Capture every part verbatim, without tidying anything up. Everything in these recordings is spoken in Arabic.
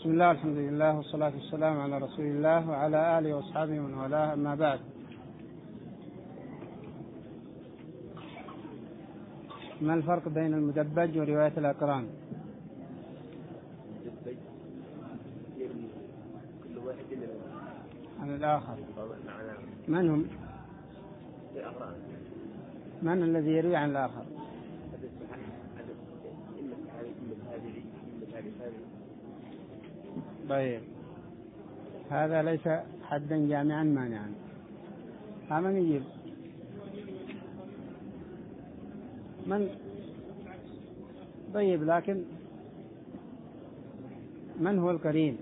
بسم الله الحمد لله والصلاة والسلام على رسول الله وعلى آله وأصحابه ومن والاه، أما بعد. ما الفرق بين المدبج ورواية الأقران؟ عن الآخر. من هم؟ من الذي يروي عن الآخر؟ طيب، هذا ليس حدا جامعا مانعا. من يجيب؟ من؟ طيب، لكن من هو القرين؟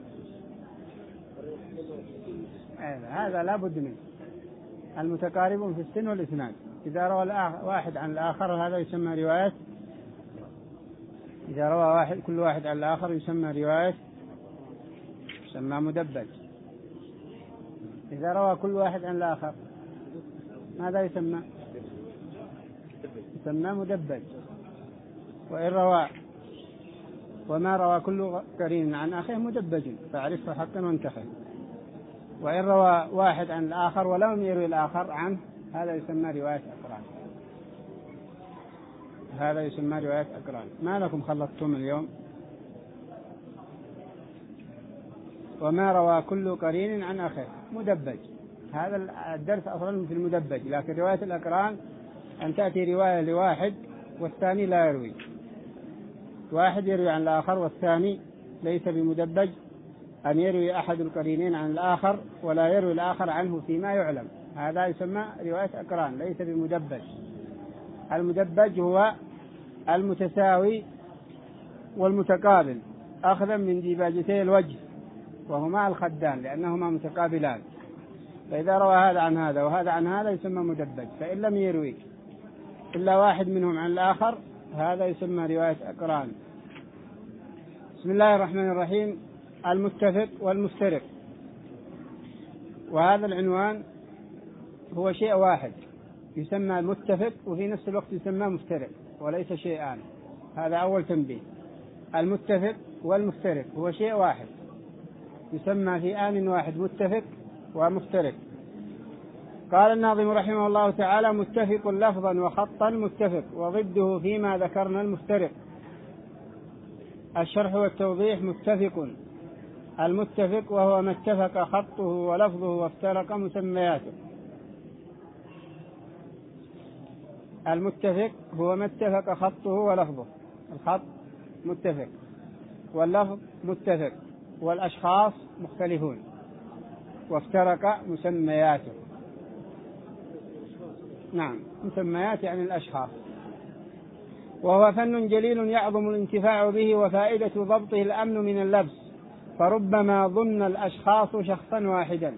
هذا لا بد منه. المتقاربون في السن والإسناد. إذا روى واحد عن الآخر هذا يسمى رواية. إذا روى واحد كل واحد عن الآخر يسمى رواية، يسمى مدبج. إذا روى كل واحد عن الآخر ماذا يسمى؟ يسمى مدبج. وإن روى وما روى كل قرين عن أخيه مدبج، فاعرفه حقا وانتخب. وإن روى واحد عن الآخر ولم يروي الآخر عنه هذا يسمى رواية أقران. هذا يسمى رواية أقران. ما لكم خلطتم اليوم؟ وما روى كل قرين عن أخيه مدبج. هذا الدرس أصلا في المدبج، لكن رواية الأقران أن تأتي رواية لواحد والثاني لا يروي. واحد يروي عن الآخر والثاني ليس بمدبج، أن يروي أحد القرينين عن الآخر ولا يروي الآخر عنه فيما يعلم، هذا يسمى رواية أقران، ليس بمدبج. المدبج هو المتساوي والمتقابل أخذا من ديباجتي الوجه وهما الخدان لأنهما متقابلان. فإذا روى هذا عن هذا وهذا عن هذا يسمى مدبج. فإن لم يروي إلا واحد منهم عن الآخر هذا يسمى رواية أقران. بسم الله الرحمن الرحيم. المتفق والمفترق، وهذا العنوان هو شيء واحد يسمى متفق وفي نفس الوقت يسمى مفترق وليس شيئان. هذا أول تنبيه. المتفق والمفترق هو شيء واحد يسمى في آن واحد متفق ومفترق. قال الناظم رحمه الله تعالى: متفق لفظا وخطا متفق، وضده فيما ذكرنا المفترق. الشرح والتوضيح: متفق المتفق وهو ما اتفق خطه ولفظه وافترق مسمياته. المتفق هو ما اتفق خطه ولفظه، الخط متفق واللفظ متفق والأشخاص مختلفون وافترق مسمياته. نعم، مسميات يعني الأشخاص. وهو فن جليل يعظم الانتفاع به، وفائدة ضبطه الأمن من اللبس، فربما ظن الأشخاص شخصا واحدا.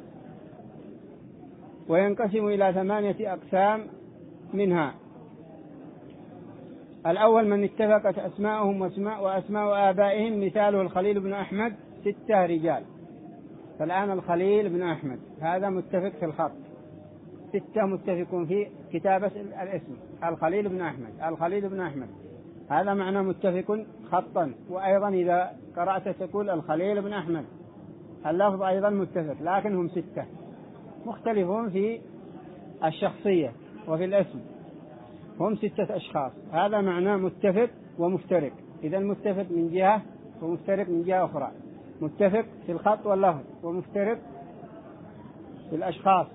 وينقسم إلى ثمانية أقسام منها: الأول من اتفقت أسماءهم واسماء وأسماء آبائهم، مثاله الخليل بن أحمد ستة رجال. فالآن الخليل بن أحمد هذا متفق في الخط، ستة متفقون في كتابة الاسم، الخليل بن أحمد الخليل بن أحمد هذا معنى متفق خطا. وأيضا إذا قرأت تقول الخليل بن أحمد، اللفظ أيضا متفق، لكن هم ستة مختلفون في الشخصية وفي الاسم، هم ستة أشخاص. هذا معنى متفق ومفترق. إذا متفق من جهة ومفترق من جهة أخرى، متفق في الخط واللفظ ومفترق في الأشخاص.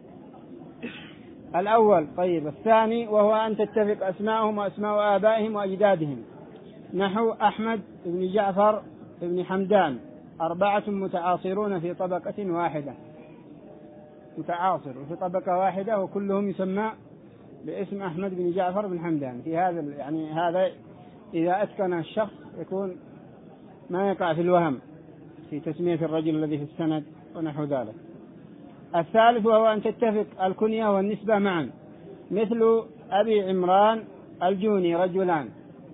الأول. طيب، الثاني وهو أن تتفق أسماءهم وأسماء آبائهم وأجدادهم، نحو أحمد بن جعفر بن حمدان، أربعة متعاصرون في طبقة واحدة، متعاصر في طبقة واحدة وكلهم يسمى باسم أحمد بن جعفر بن حمدان. في هذا يعني هذا إذا أتقن الشخص يكون ما يقع في الوهم في تسمية الرجل الذي في السند ونحو ذلك. الثالث وهو أن تتفق الكنية والنسبة معا، مثل أبي عمران الجوني رجلان.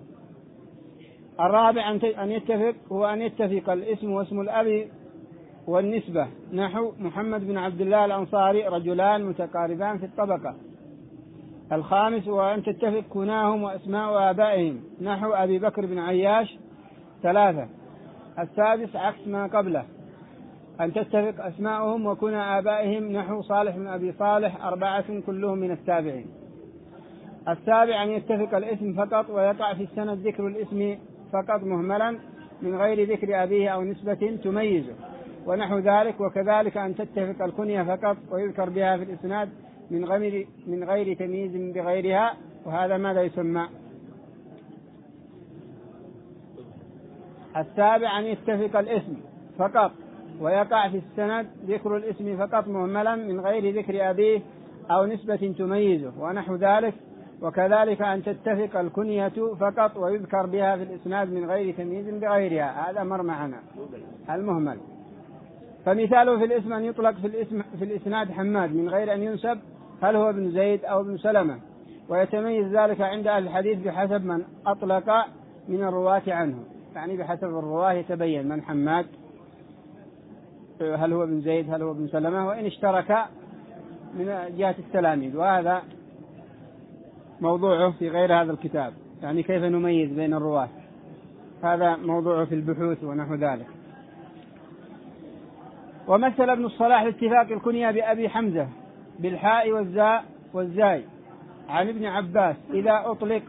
الرابع أن يتفق هو أن يتفق الاسم واسم الأب والنسبة، نحو محمد بن عبد الله الأنصاري رجلان متقاربان في الطبقة. الخامس هو أن تتفق كناهم وأسماء آبائهم، نحو أبي بكر بن عياش ثلاثة. السادس عكس ما قبله، أن تتفق أسماؤهم وكنى آبائهم، نحو صالح بن أبي صالح أربعة كلهم من التابعين. السابع أن يتفق الاسم فقط ويقع في السند ذكر الاسم فقط مهملا من غير ذكر أبيه أو نسبة تميزه ونحو ذلك. وكذلك أن تتفق الكنية فقط ويذكر بها في الإسناد من غير من غير تمييز بغيرها، وهذا ماذا يسمى؟ السابع أن يتفق الاسم فقط ويقع في السند ذكر الاسم فقط مهملا من غير ذكر أبيه أو نسبة تميزه ونحو ذلك. وكذلك أن تتفق الكنية فقط ويذكر بها في الإسناد من غير تمييز بغيرها، هذا مر معنا المهمل. فمثاله في الاسم أن يطلق في الاسم في الإسناد حماد من غير أن ينسب هل هو ابن زيد أو ابن سلمة، ويتميز ذلك عند أهل الحديث بحسب من أطلق من الرواة عنه، يعني بحسب الرواة يتبين من حماد، هل هو ابن زيد هل هو ابن سلمة، وإن اشترك من جهة التلاميذ. وهذا موضوعه في غير هذا الكتاب، يعني كيف نميز بين الرواة، هذا موضوعه في البحوث ونحو ذلك. ومثل ابن الصلاح لاتفاق الكنية بأبي حمزة بالحاء والزاء والزاي عن ابن عباس إذا أطلق.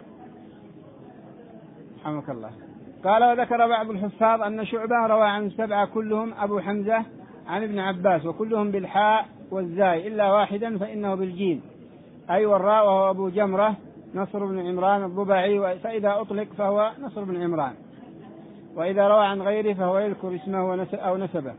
رحمك الله. قال وذكر بعض الحفاظ أن شعبة روى عن سبعة كلهم أبو حمزة عن ابن عباس وكلهم بالحاء والزاي إلا واحدا فإنه بالجيم أي والراء وهو أبو جمرة نصر بن عمران الضبعي، فإذا أطلق فهو نصر بن عمران، وإذا روى عن غيره فهو يذكر اسمه أو نسبه،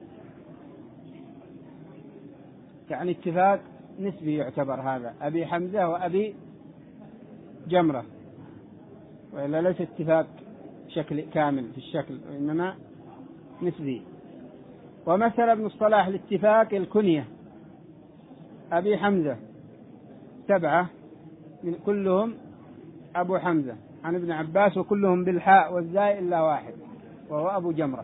يعني اتفاق نسبي يعتبر هذا، أبي حمزة وأبي جمرة، وإلا ليس اتفاق شكل كامل في الشكل وإنما نسبي. ومثل ابن الصلاح لاتفاق الكنية أبي حمزة سبعة من كلهم أبو حمزة عن ابن عباس وكلهم بالحاء والزاي إلا واحد وهو أبو جمرة،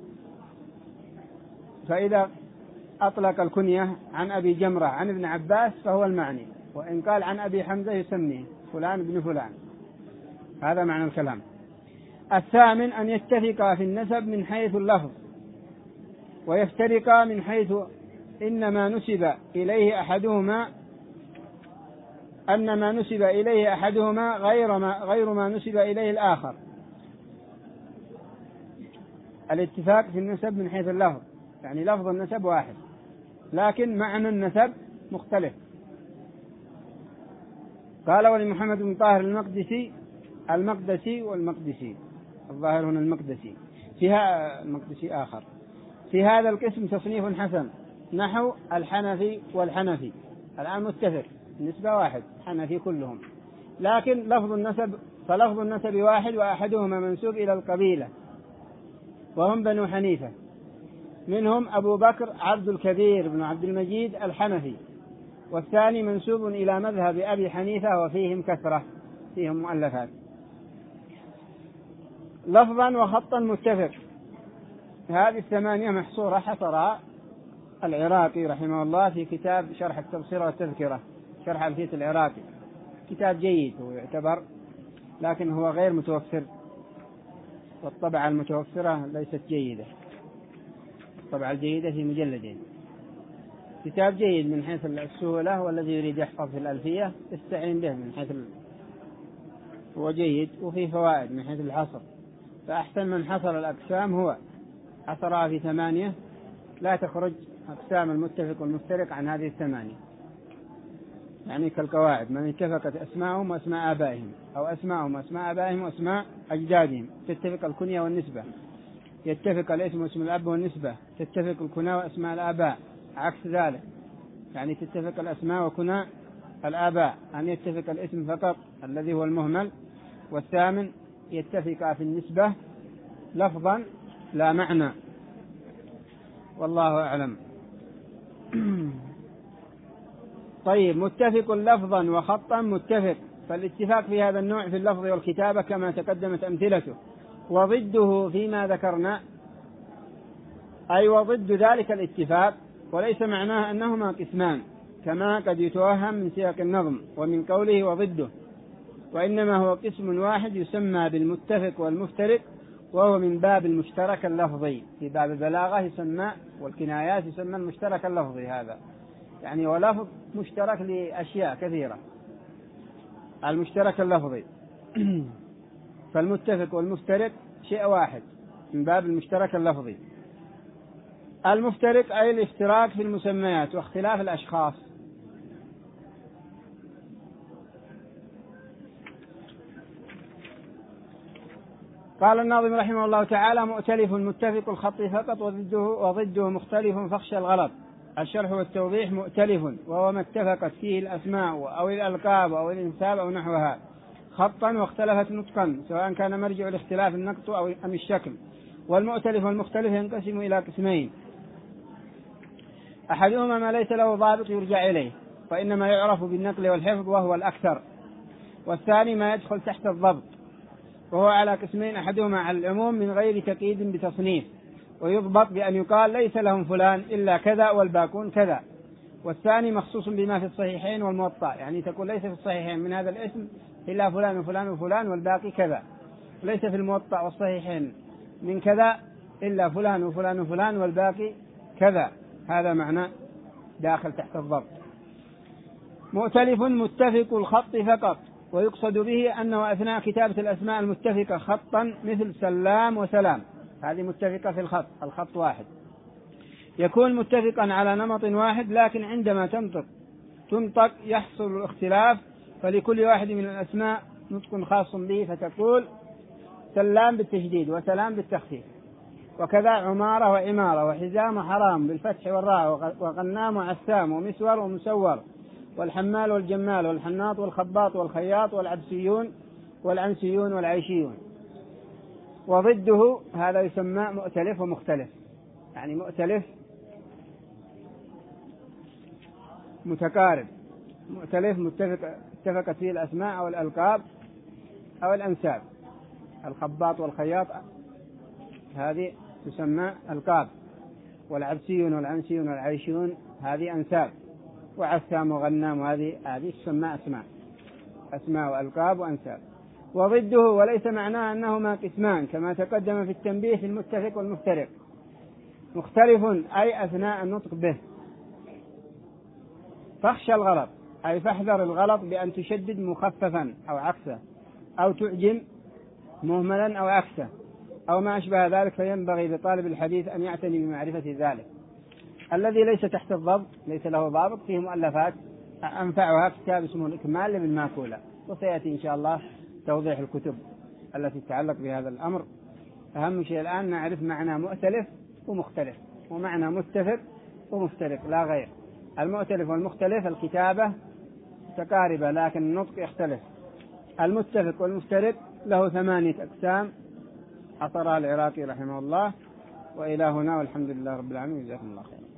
فإذا أطلق الكنية عن أبي جمرة عن ابن عباس فهو المعني، وإن قال عن أبي حمزة يسميه فلان ابن فلان، هذا معنى الكلام. الثامن أن يتفقا في النسب من حيث اللفظ ويفترقا من حيث إنما نسب إليه أحدهما أن ما نسب إليه أحدهما غير ما غير ما نسب إليه الآخر. الاتفاق في النسب من حيث اللفظ، يعني لفظ النسب واحد لكن معنى النسب مختلف. قال ولمحمد بن طاهر المقدسي المقدسي والمقدسي، الظاهر هنا المقدسي، فيها المقدسي آخر، في هذا القسم تصنيف حسن نحو الحنفي والحنفي، الآن متفق النسبة واحد حنفي كلهم، لكن لفظ النسب فلفظ النسب واحد وأحدهما منسوب إلى القبيلة وهم بنو حنيفة، منهم أبو بكر عبد الكبير بن عبد المجيد الحنفي، والثاني منسوب إلى مذهب أبي حنيفة وفيهم كثرة، فيهم مؤلفات. لفظا وخطا متفق، هذه الثمانية محصورة حصرها العراقي رحمه الله في كتاب شرح التبصرة والتذكرة، شرح ألفية العراقي، كتاب جيد هو يعتبر لكن هو غير متوفر، والطبعة المتوفرة ليست جيدة، الطبعة الجيدة في مجلدين. كتاب جيد من حيث السهولة، والذي يريد يحفظ في الألفية يستعين به من حيث هو جيد، وفيه فوائد من حيث الحصر، فأحسن من حصر الأقسام هو حصرها في ثمانية لا تخرج أقسام المتفق والمفترق عن هذه الثمانية، يعني كالقواعد من اتفقت أسماءهم وأسماء آبائهم أو أسماءهم وأسماء آبائهم وأسماء أجدادهم تتفق الكنية والنسبة، يتفق الاسم واسم الأب والنسبة، تتفق الكنى وأسماء الآباء، عكس ذلك يعني تتفق الأسماء وكنى الآباء، أن يتفق الاسم فقط الذي هو المهمل. والثامن يتفق في النسبة لفظا لا معنى، والله أعلم. طيب، متفق لفظا وخطا متفق، فالاتفاق في هذا النوع في اللفظ والكتابة كما تقدمت أمثلته، وضده فيما ذكرنا، أي وضد ذلك الاتفاق، وليس معناه أنهما قسمان كما قد يتوهم من سياق النظم ومن قوله وضده، وإنما هو قسم واحد يسمى بالمتفق والمفترق، وهو من باب المشترك اللفظي. في باب البلاغة يسمى والكنايات يسمى المشترك اللفظي، هذا يعني هو لفظ مشترك لأشياء كثيرة، المشترك اللفظي. فالمتفق والمفترق شيء واحد من باب المشترك اللفظي. المفترق أي الاشتراك في المسميات واختلاف الأشخاص. قال الناظم رحمه الله تعالى: مؤتلف متفق الخط فقط وضده, وضده مختلف فاخشى الغلط. الشرح والتوضيح: مؤتلف وهو ما اتفقت فيه الأسماء أو الألقاب أو الإنساب أو نحوها خطا واختلفت نطقا، سواء كان مرجع الاختلاف النقط أو أم الشكل. والمؤتلف والمختلف ينقسم إلى قسمين: أحدهما ما ليس له ضابط يرجع إليه وإنما يعرف بالنقل والحفظ وهو الأكثر، والثاني ما يدخل تحت الضبط وهو على قسمين: أحدهما على العموم من غير تقييد بتصنيف ويضبط بأن يقال ليس لهم فلان إلا كذا والباقون كذا، والثاني مخصوص بما في الصحيحين والموطأ، يعني تقول ليس في الصحيحين من هذا الاسم إلا فلان وفلان وفلان والباقي كذا، ليس في الموطأ والصحيحين من كذا إلا فلان وفلان وفلان والباقي كذا. هذا معنى داخل تحت الضبط. مؤتلف متفق الخط فقط، ويقصد به أنه أثناء كتابة الأسماء المتفقة خطا مثل سلام وسلام، هذه متفقة في الخط، الخط واحد، يكون متفقا على نمط واحد، لكن عندما تنطق تنطق يحصل الاختلاف، فلكل واحد من الأسماء نطق خاص به، فتقول سلام بالتشديد وسلام بالتخفيف، وكذا عمارة وعمارة وحزام وحرام بالفتح والراء، وغنام وعسام ومسور ومسور، والحمال والجمال والحناط والخباط والخياط والعبسيون والعنسيون والعيشيون. وضده هذا يسمى مؤتلف ومختلف، يعني مؤتلف متقارب، مؤتلف متفق اتفقت فيه الأسماء أو الألقاب أو الأنساب. الخباط والخياط هذه تسمى ألقاب، والعبسيون والعنسيون والعيشيون هذه أنساب، وعسام وغنام وهذه هذه تسمى أسماء، أسماء وألقاب وأنساب. وضده وليس معناه أنهما قسمان كما تقدم في التنبيه في المتفق والمفترق. مختلف أي أثناء النطق به. فاخشى الغلط أي فاحذر الغلط بأن تشدد مخففا أو عكسه، أو تعجم مهملا أو عكسه أو ما أشبه ذلك، فينبغي لطالب الحديث أن يعتني بمعرفة ذلك. الذي ليس تحت الضبط ليس له ضابط فيه مؤلفات أنفعها كتاب اسمه الإكمال لابن ماكولة، وسيأتي إن شاء الله توضيح الكتب التي تتعلق بهذا الأمر. أهم شيء الآن نعرف معنى مؤتلف ومختلف، ومعنى متفق ومفترق لا غير. المؤتلف والمختلف الكتابة متقاربة لكن النطق يختلف. المتفق والمفترق له ثمانية أقسام حصرها العراقي رحمه الله. وإلى هنا والحمد لله رب العالمين، جزاكم الله خيرا.